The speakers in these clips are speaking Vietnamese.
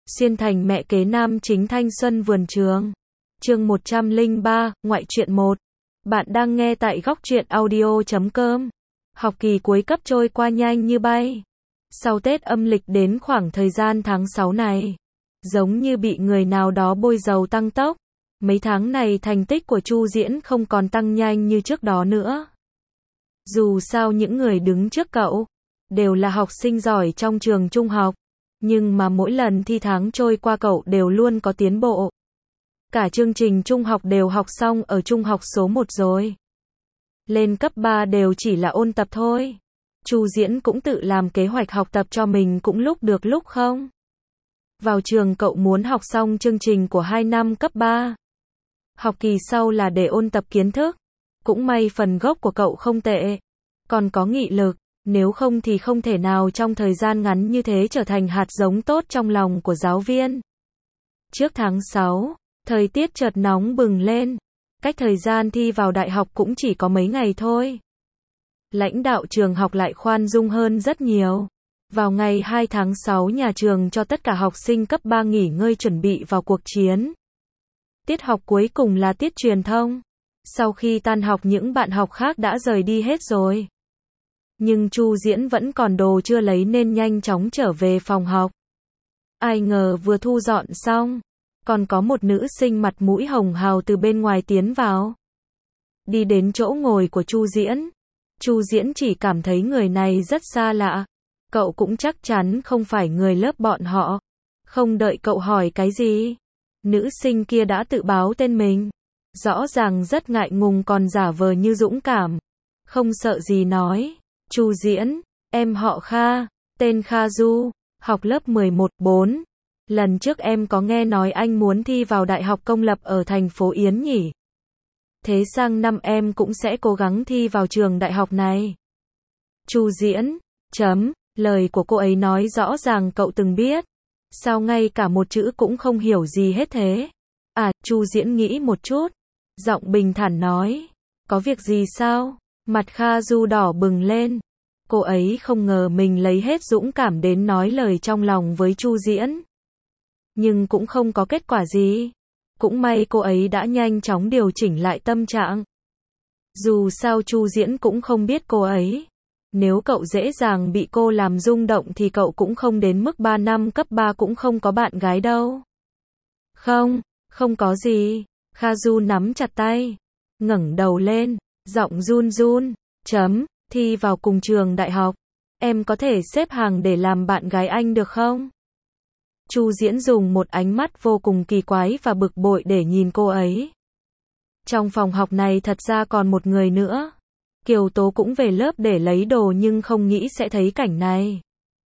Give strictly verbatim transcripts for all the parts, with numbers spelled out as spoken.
Xuyên thành mẹ kế nam chính thanh xuân vườn trường. Chương một trăm lẻ ba, ngoại truyện một. Bạn đang nghe tại góc truyện audio chấm com. Học kỳ cuối cấp trôi qua nhanh như bay. Sau Tết âm lịch đến khoảng thời gian tháng sáu này, giống như bị người nào đó bôi dầu tăng tốc. Mấy tháng này thành tích của Chu Diễn không còn tăng nhanh như trước đó nữa. Dù sao những người đứng trước cậu đều là học sinh giỏi trong trường trung học, nhưng mà mỗi lần thi tháng trôi qua cậu đều luôn có tiến bộ. Cả chương trình trung học đều học xong ở trung học số một rồi. Lên cấp ba đều chỉ là ôn tập thôi. Chu Diễn cũng tự làm kế hoạch học tập cho mình cũng lúc được lúc không. Vào trường cậu muốn học xong chương trình của hai năm cấp ba. Học kỳ sau là để ôn tập kiến thức. Cũng may phần gốc của cậu không tệ. Còn có nghị lực, nếu không thì không thể nào trong thời gian ngắn như thế trở thành hạt giống tốt trong lòng của giáo viên. Trước tháng sáu, thời tiết chợt nóng bừng lên. Cách thời gian thi vào đại học cũng chỉ có mấy ngày thôi. Lãnh đạo trường học lại khoan dung hơn rất nhiều. Vào ngày hai tháng sáu nhà trường cho tất cả học sinh cấp ba nghỉ ngơi chuẩn bị vào cuộc chiến. Tiết học cuối cùng là tiết truyền thông. Sau khi tan học những bạn học khác đã rời đi hết rồi. Nhưng Chu Diễn vẫn còn đồ chưa lấy nên nhanh chóng trở về phòng học. Ai ngờ vừa thu dọn xong, còn có một nữ sinh mặt mũi hồng hào từ bên ngoài tiến vào. Đi đến chỗ ngồi của Chu Diễn. Chu Diễn chỉ cảm thấy người này rất xa lạ. Cậu cũng chắc chắn không phải người lớp bọn họ. Không đợi cậu hỏi cái gì, nữ sinh kia đã tự báo tên mình. Rõ ràng rất ngại ngùng còn giả vờ như dũng cảm. Không sợ gì nói. Chu Diễn, em họ Kha, tên Kha Du, học lớp mười một bốn. Lần trước em có nghe nói anh muốn thi vào đại học công lập ở thành phố Yến nhỉ? Thế sang năm em cũng sẽ cố gắng thi vào trường đại học này. Chu Diễn, chấm, lời của cô ấy nói rõ ràng cậu từng biết. Sao ngay cả một chữ cũng không hiểu gì hết thế? À, Chu Diễn nghĩ một chút. Giọng bình thản nói, có việc gì sao? Mặt Kha Du đỏ bừng lên. Cô ấy không ngờ mình lấy hết dũng cảm đến nói lời trong lòng với Chu Diễn. Nhưng cũng không có kết quả gì. Cũng may cô ấy đã nhanh chóng điều chỉnh lại tâm trạng. Dù sao Chu Diễn cũng không biết cô ấy. Nếu cậu dễ dàng bị cô làm rung động thì cậu cũng không đến mức ba năm cấp ba cũng không có bạn gái đâu. Không, không có gì. Kha Du nắm chặt tay, ngẩng đầu lên, giọng run run, chấm, thi vào cùng trường đại học. Em có thể xếp hàng để làm bạn gái anh được không? Chu Diễn dùng một ánh mắt vô cùng kỳ quái và bực bội để nhìn cô ấy. Trong phòng học này thật ra còn một người nữa. Kiều Tố cũng về lớp để lấy đồ nhưng không nghĩ sẽ thấy cảnh này.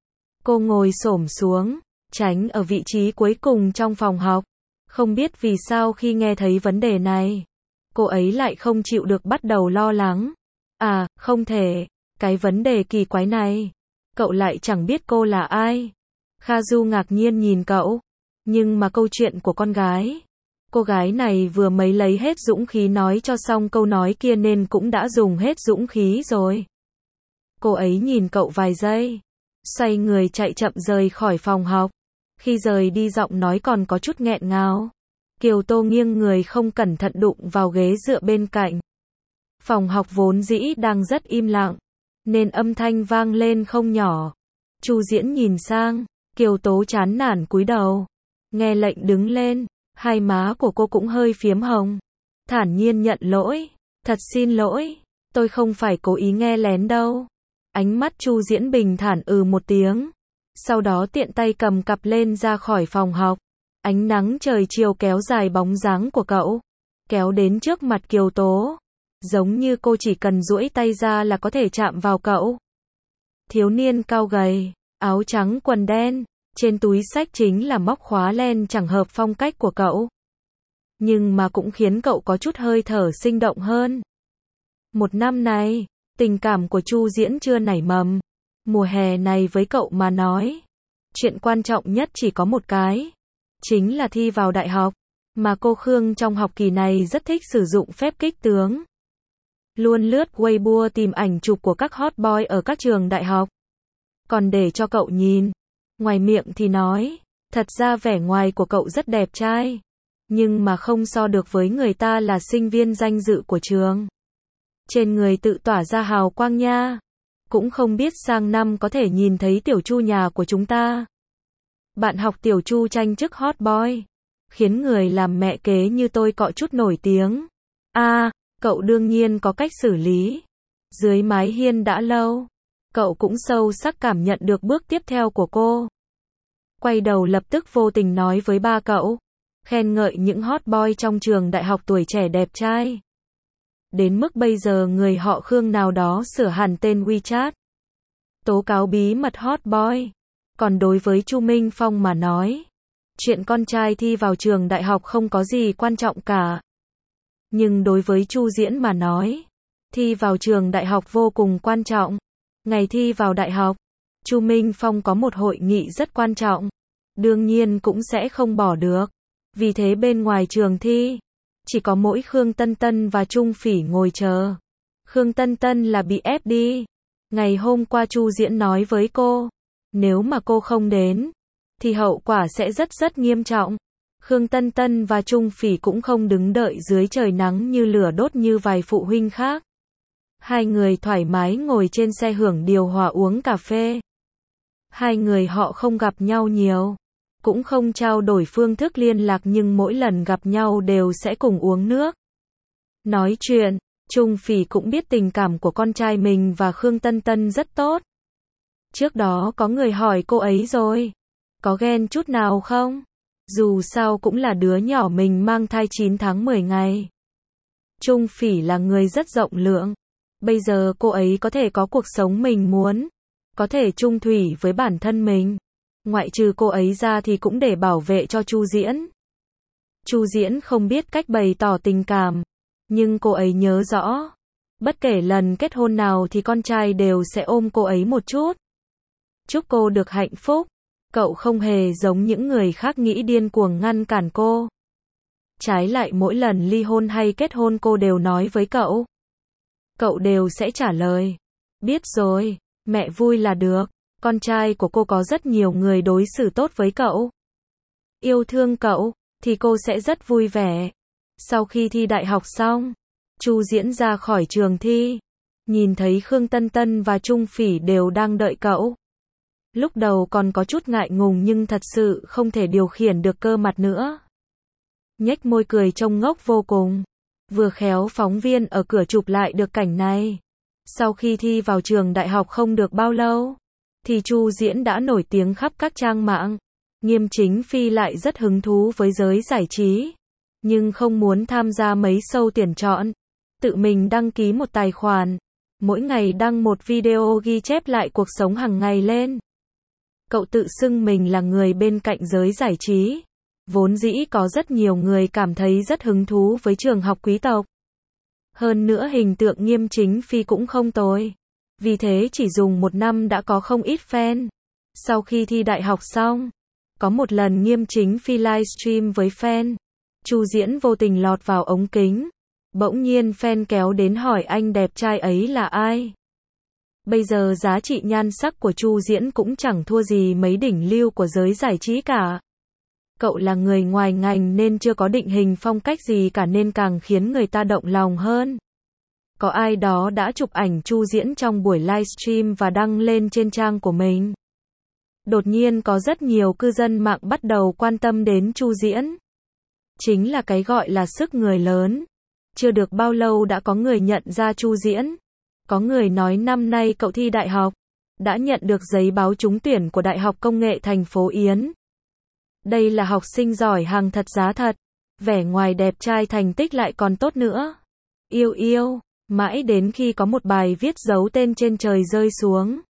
Cô ngồi xổm xuống, tránh ở vị trí cuối cùng trong phòng học. Không biết vì sao khi nghe thấy vấn đề này, cô ấy lại không chịu được bắt đầu lo lắng. À, không thể, cái vấn đề kỳ quái này, cậu lại chẳng biết cô là ai. Kha Du ngạc nhiên nhìn cậu, nhưng mà câu chuyện của con gái. Cô gái này vừa mới lấy hết dũng khí nói cho xong câu nói kia nên cũng đã dùng hết dũng khí rồi. Cô ấy nhìn cậu vài giây, xoay người chạy chậm rời khỏi phòng học. Khi rời đi giọng nói còn có chút nghẹn ngào. Kiều Tô nghiêng người không cẩn thận đụng vào ghế dựa bên cạnh. Phòng học vốn dĩ đang rất im lặng, nên âm thanh vang lên không nhỏ. Chu Diễn nhìn sang, Kiều Tố chán nản cúi đầu. Nghe lệnh đứng lên, hai má của cô cũng hơi phiếm hồng. Thản nhiên nhận lỗi, thật xin lỗi, tôi không phải cố ý nghe lén đâu. Ánh mắt Chu Diễn bình thản ừ một tiếng. Sau đó tiện tay cầm cặp lên ra khỏi phòng học. Ánh nắng trời chiều kéo dài bóng dáng của cậu, kéo đến trước mặt Kiều Tố. Giống như cô chỉ cần duỗi tay ra là có thể chạm vào cậu. Thiếu niên cao gầy, áo trắng quần đen, trên túi xách chính là móc khóa len chẳng hợp phong cách của cậu. Nhưng mà cũng khiến cậu có chút hơi thở sinh động hơn. Một năm này, tình cảm của Chu Diễn chưa nảy mầm. Mùa hè này với cậu mà nói, chuyện quan trọng nhất chỉ có một cái, chính là thi vào đại học. Mà cô Khương trong học kỳ này rất thích sử dụng phép kích tướng. Luôn lướt Weibo tìm ảnh chụp của các hot boy ở các trường đại học. Còn để cho cậu nhìn, ngoài miệng thì nói, Thật ra vẻ ngoài của cậu rất đẹp trai, nhưng mà không so được với người ta là sinh viên danh dự của trường. Trên người tự tỏa ra hào quang nha. Cũng không biết sang năm có thể nhìn thấy tiểu Chu nhà của chúng ta. Bạn học tiểu Chu tranh chức hot boy, khiến người làm mẹ kế như tôi cọ chút nổi tiếng. A, à, cậu đương nhiên có cách xử lý. Dưới mái hiên đã lâu, cậu cũng sâu sắc cảm nhận được bước tiếp theo của cô. Quay đầu lập tức vô tình nói với ba cậu, khen ngợi những hot boy trong trường đại học tuổi trẻ đẹp trai. Đến mức bây giờ người họ Khương nào đó sửa hẳn tên WeChat, tố cáo bí mật hot boy. Còn đối với Chu Minh Phong mà nói, chuyện con trai thi vào trường đại học không có gì quan trọng cả. Nhưng đối với Chu Diễn mà nói, thi vào trường đại học vô cùng quan trọng. Ngày thi vào đại học, Chu Minh Phong có một hội nghị rất quan trọng, đương nhiên cũng sẽ không bỏ được. Vì thế bên ngoài trường thi, chỉ có mỗi Khương Tân Tân và Trung Phỉ ngồi chờ. Khương Tân Tân là bị ép đi. Ngày hôm qua Chu Diễn nói với cô, nếu mà cô không đến, thì hậu quả sẽ rất rất nghiêm trọng. Khương Tân Tân và Trung Phỉ cũng không đứng đợi dưới trời nắng như lửa đốt như vài phụ huynh khác. Hai người thoải mái ngồi trên xe hưởng điều hòa uống cà phê. Hai người họ không gặp nhau nhiều, cũng không trao đổi phương thức liên lạc, nhưng mỗi lần gặp nhau đều sẽ cùng uống nước, nói chuyện. Trung Phỉ cũng biết tình cảm của con trai mình và Khương Tân Tân rất tốt. Trước đó có người hỏi cô ấy rồi, có ghen chút nào không? Dù sao cũng là đứa nhỏ mình mang thai chín tháng mười ngày. Trung Phỉ là người rất rộng lượng. Bây giờ cô ấy có thể có cuộc sống mình muốn, có thể chung thủy với bản thân mình. Ngoại trừ cô ấy ra thì cũng để bảo vệ cho Chu Diễn. Chu Diễn không biết cách bày tỏ tình cảm, nhưng cô ấy nhớ rõ, bất kể lần kết hôn nào thì con trai đều sẽ ôm cô ấy một chút. Chúc cô được hạnh phúc. Cậu không hề giống những người khác nghĩ điên cuồng ngăn cản cô. Trái lại mỗi lần ly hôn hay kết hôn cô đều nói với cậu. Cậu đều sẽ trả lời, biết rồi, mẹ vui là được. Con trai của cô có rất nhiều người đối xử tốt với cậu, yêu thương cậu, thì cô sẽ rất vui vẻ. Sau khi thi đại học xong, Chu Diễn ra khỏi trường thi, nhìn thấy Khương Tân Tân và Trung Phỉ đều đang đợi cậu. Lúc đầu còn có chút ngại ngùng nhưng thật sự không thể điều khiển được cơ mặt nữa. Nhếch môi cười trông ngốc vô cùng. Vừa khéo phóng viên ở cửa chụp lại được cảnh này. Sau khi thi vào trường đại học không được bao lâu, thì Chu Diễn đã nổi tiếng khắp các trang mạng. Nghiêm Chính Phi lại rất hứng thú với giới giải trí, nhưng không muốn tham gia mấy show tuyển chọn. Tự mình đăng ký một tài khoản, mỗi ngày đăng một video ghi chép lại cuộc sống hàng ngày lên. Cậu tự xưng mình là người bên cạnh giới giải trí. Vốn dĩ có rất nhiều người cảm thấy rất hứng thú với trường học quý tộc. Hơn nữa hình tượng Nghiêm Chính Phi cũng không tồi. Vì thế chỉ dùng một năm đã có không ít fan. Sau khi thi đại học xong, có một lần Nghiêm Chính Phi livestream với fan. Chu Diễn vô tình lọt vào ống kính. Bỗng nhiên fan kéo đến hỏi anh đẹp trai ấy là ai. Bây giờ giá trị nhan sắc của Chu Diễn cũng chẳng thua gì mấy đỉnh lưu của giới giải trí cả. Cậu là người ngoài ngành nên chưa có định hình phong cách gì cả nên càng khiến người ta động lòng hơn. Có ai đó đã chụp ảnh Chu Diễn trong buổi livestream và đăng lên trên trang của mình. Đột nhiên có rất nhiều cư dân mạng bắt đầu quan tâm đến Chu Diễn. Chính là cái gọi là sức người lớn. Chưa được bao lâu đã có người nhận ra Chu Diễn. Có người nói năm nay cậu thi đại học, đã nhận được giấy báo trúng tuyển của Đại học Công nghệ thành phố Yến. Đây là học sinh giỏi hàng thật giá thật, vẻ ngoài đẹp trai thành tích lại còn tốt nữa. Yêu yêu, mãi đến khi có một bài viết giấu tên trên trời rơi xuống.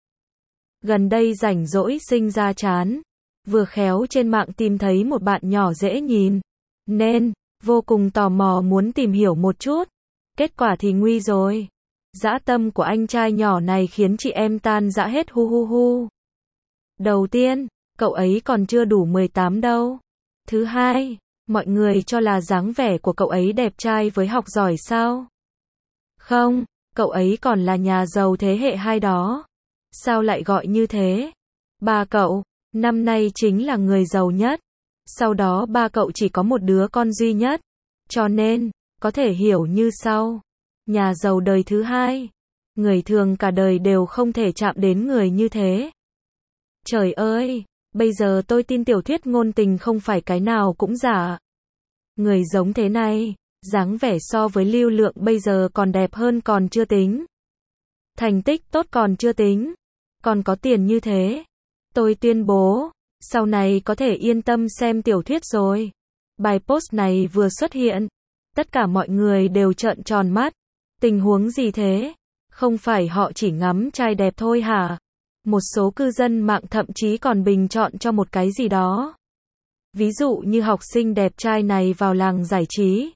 Gần đây rảnh rỗi sinh ra chán, vừa khéo trên mạng tìm thấy một bạn nhỏ dễ nhìn, nên vô cùng tò mò muốn tìm hiểu một chút. Kết quả thì nguy rồi. Dã tâm của anh trai nhỏ này khiến chị em tan rã hết hu hu hu. Đầu tiên, cậu ấy còn chưa đủ mười tám đâu. Thứ hai, mọi người cho là dáng vẻ của cậu ấy đẹp trai với học giỏi sao? Không, cậu ấy còn là nhà giàu thế hệ hai đó. Sao lại gọi như thế? Ba cậu, Năm nay chính là người giàu nhất. Sau đó ba cậu chỉ có một đứa con duy nhất. Cho nên, có thể hiểu như sau. Nhà giàu đời thứ hai. Người thường cả đời đều không thể chạm đến người như thế. Trời ơi, bây giờ tôi tin tiểu thuyết ngôn tình không phải cái nào cũng giả. Người giống thế này, dáng vẻ so với lưu lượng bây giờ còn đẹp hơn còn chưa tính. Thành tích tốt còn chưa tính. Còn có tiền như thế. Tôi tuyên bố, sau này có thể yên tâm xem tiểu thuyết rồi. Bài post này vừa xuất hiện. Tất cả mọi người đều trợn tròn mắt. Tình huống gì thế? Không phải họ chỉ ngắm trai đẹp thôi hả? Một số cư dân mạng thậm chí còn bình chọn cho một cái gì đó. Ví dụ như học sinh đẹp trai này vào làng giải trí.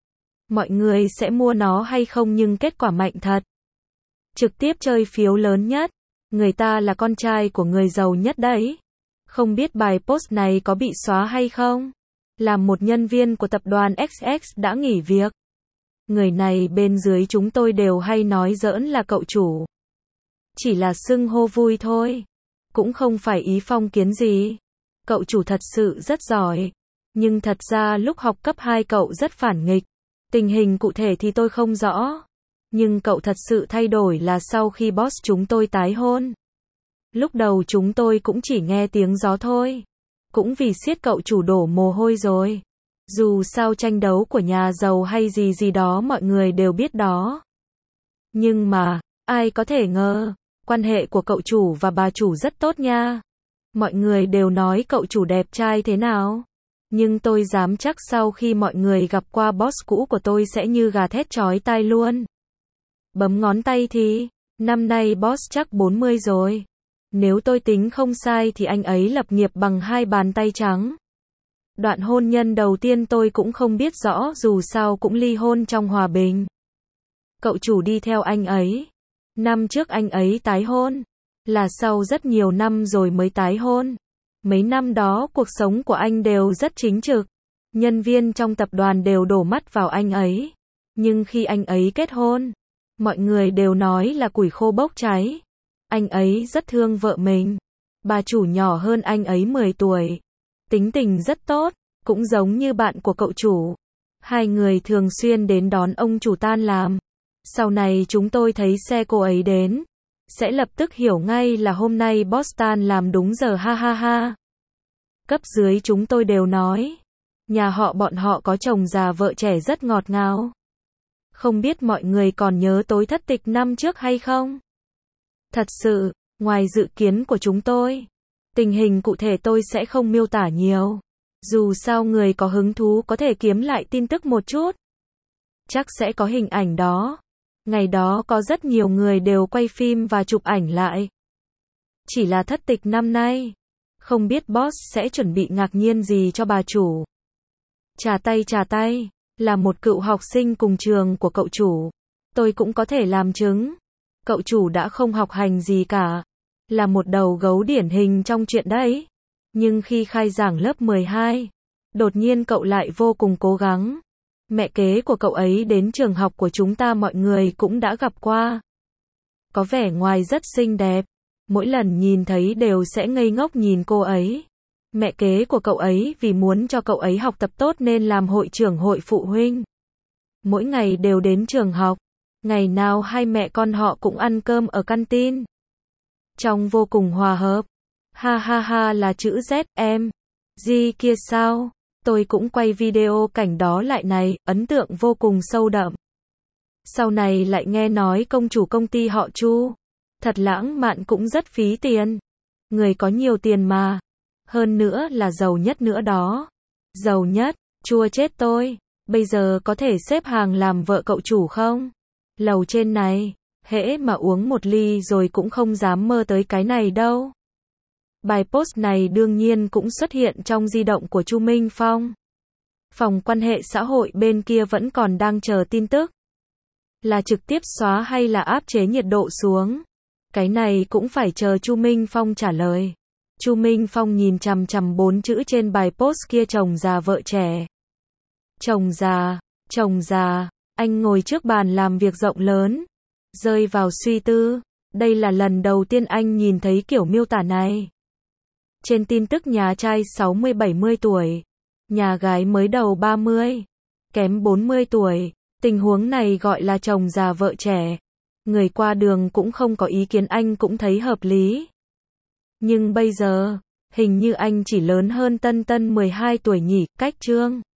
Mọi người sẽ mua nó hay không nhưng kết quả mạnh thật. Trực tiếp chơi phiếu lớn nhất. Người ta là con trai của người giàu nhất đấy. Không biết bài post này có bị xóa hay không? Làm một nhân viên của tập đoàn ích ích đã nghỉ việc. Người này bên dưới chúng tôi đều hay nói giỡn là cậu chủ. Chỉ là xưng hô vui thôi. Cũng không phải ý phong kiến gì. Cậu chủ thật sự rất giỏi. Nhưng thật ra lúc học cấp hai cậu rất phản nghịch. Tình hình cụ thể thì tôi không rõ. Nhưng cậu thật sự thay đổi là sau khi boss chúng tôi tái hôn. Lúc đầu chúng tôi cũng chỉ nghe tiếng gió thôi. Cũng vì siết cậu chủ đổ mồ hôi rồi. Dù sao tranh đấu của nhà giàu hay gì gì đó mọi người đều biết đó. Nhưng mà, ai có thể ngờ, quan hệ của cậu chủ và bà chủ rất tốt nha. Mọi người đều nói cậu chủ đẹp trai thế nào. Nhưng tôi dám chắc sau khi mọi người gặp qua boss cũ của tôi sẽ như gà thét chói tai luôn. Bấm ngón tay thì, năm nay boss chắc bốn mươi rồi. Nếu tôi tính không sai thì anh ấy lập nghiệp bằng hai bàn tay trắng. Đoạn hôn nhân đầu tiên tôi cũng không biết rõ dù sao cũng ly hôn trong hòa bình. Cậu chủ đi theo anh ấy. Năm trước anh ấy tái hôn. Là sau rất nhiều năm rồi mới tái hôn. Mấy năm đó cuộc sống của anh đều rất chính trực. Nhân viên trong tập đoàn đều đổ mắt vào anh ấy. Nhưng khi anh ấy kết hôn, mọi người đều nói là củi khô bốc cháy. Anh ấy rất thương vợ mình. Bà chủ nhỏ hơn anh ấy mười tuổi. Tính tình rất tốt, cũng giống như bạn của cậu chủ. Hai người thường xuyên đến đón ông chủ tan làm. Sau này chúng tôi thấy xe cô ấy đến, sẽ lập tức hiểu ngay là hôm nay boss tan làm đúng giờ ha ha ha. Cấp dưới chúng tôi đều nói, nhà họ bọn họ có chồng già vợ trẻ rất ngọt ngào. Không biết mọi người còn nhớ tối thất tịch năm trước hay không? Thật sự, ngoài dự kiến của chúng tôi, tình hình cụ thể tôi sẽ không miêu tả nhiều. Dù sao người có hứng thú có thể kiếm lại tin tức một chút. Chắc sẽ có hình ảnh đó. Ngày đó có rất nhiều người đều quay phim và chụp ảnh lại. Chỉ là thất tịch năm nay. Không biết boss sẽ chuẩn bị ngạc nhiên gì cho bà chủ. Trà tay trà tay, là một cựu học sinh cùng trường của cậu chủ. Tôi cũng có thể làm chứng. Cậu chủ đã không học hành gì cả. Là một đầu gấu điển hình trong chuyện đấy. Nhưng khi khai giảng lớp mười hai, đột nhiên cậu lại vô cùng cố gắng. Mẹ kế của cậu ấy đến trường học của chúng ta mọi người cũng đã gặp qua. Có vẻ ngoài rất xinh đẹp. Mỗi lần nhìn thấy đều sẽ ngây ngốc nhìn cô ấy. Mẹ kế của cậu ấy vì muốn cho cậu ấy học tập tốt nên làm hội trưởng hội phụ huynh. Mỗi ngày đều đến trường học. Ngày nào hai mẹ con họ cũng ăn cơm ở canteen. Trong vô cùng hòa hợp. Ha ha ha là chữ Z, em. Gì kia sao? Tôi cũng quay video cảnh đó lại này, ấn tượng vô cùng sâu đậm. Sau này lại nghe nói công chủ công ty họ Chu. Thật lãng mạn cũng rất phí tiền. Người có nhiều tiền mà. Hơn nữa là giàu nhất nữa đó. Giàu nhất, chua chết tôi. Bây giờ có thể xếp hàng làm vợ cậu chủ không? Lầu trên này, hễ mà uống một ly rồi cũng không dám mơ tới cái này đâu. Bài post này đương nhiên cũng xuất hiện trong di động của Chu Minh Phong. Phòng quan hệ xã hội bên kia vẫn còn đang chờ tin tức. Là trực tiếp xóa hay là áp chế nhiệt độ xuống? Cái này cũng phải chờ Chu Minh Phong trả lời. Chu Minh Phong nhìn chằm chằm bốn chữ trên bài post kia chồng già vợ trẻ. Chồng già, chồng già, anh ngồi trước bàn làm việc rộng lớn. Rơi vào suy tư. Đây là lần đầu tiên anh nhìn thấy kiểu miêu tả này. Trên tin tức nhà trai sáu mươi bảy mươi tuổi, nhà gái mới đầu ba mươi, kém bốn mươi tuổi. Tình huống này gọi là chồng già vợ trẻ. Người qua đường cũng không có ý kiến, anh cũng thấy hợp lý. Nhưng bây giờ, hình như anh chỉ lớn hơn Tân Tân mười hai tuổi nhỉ, cách Trương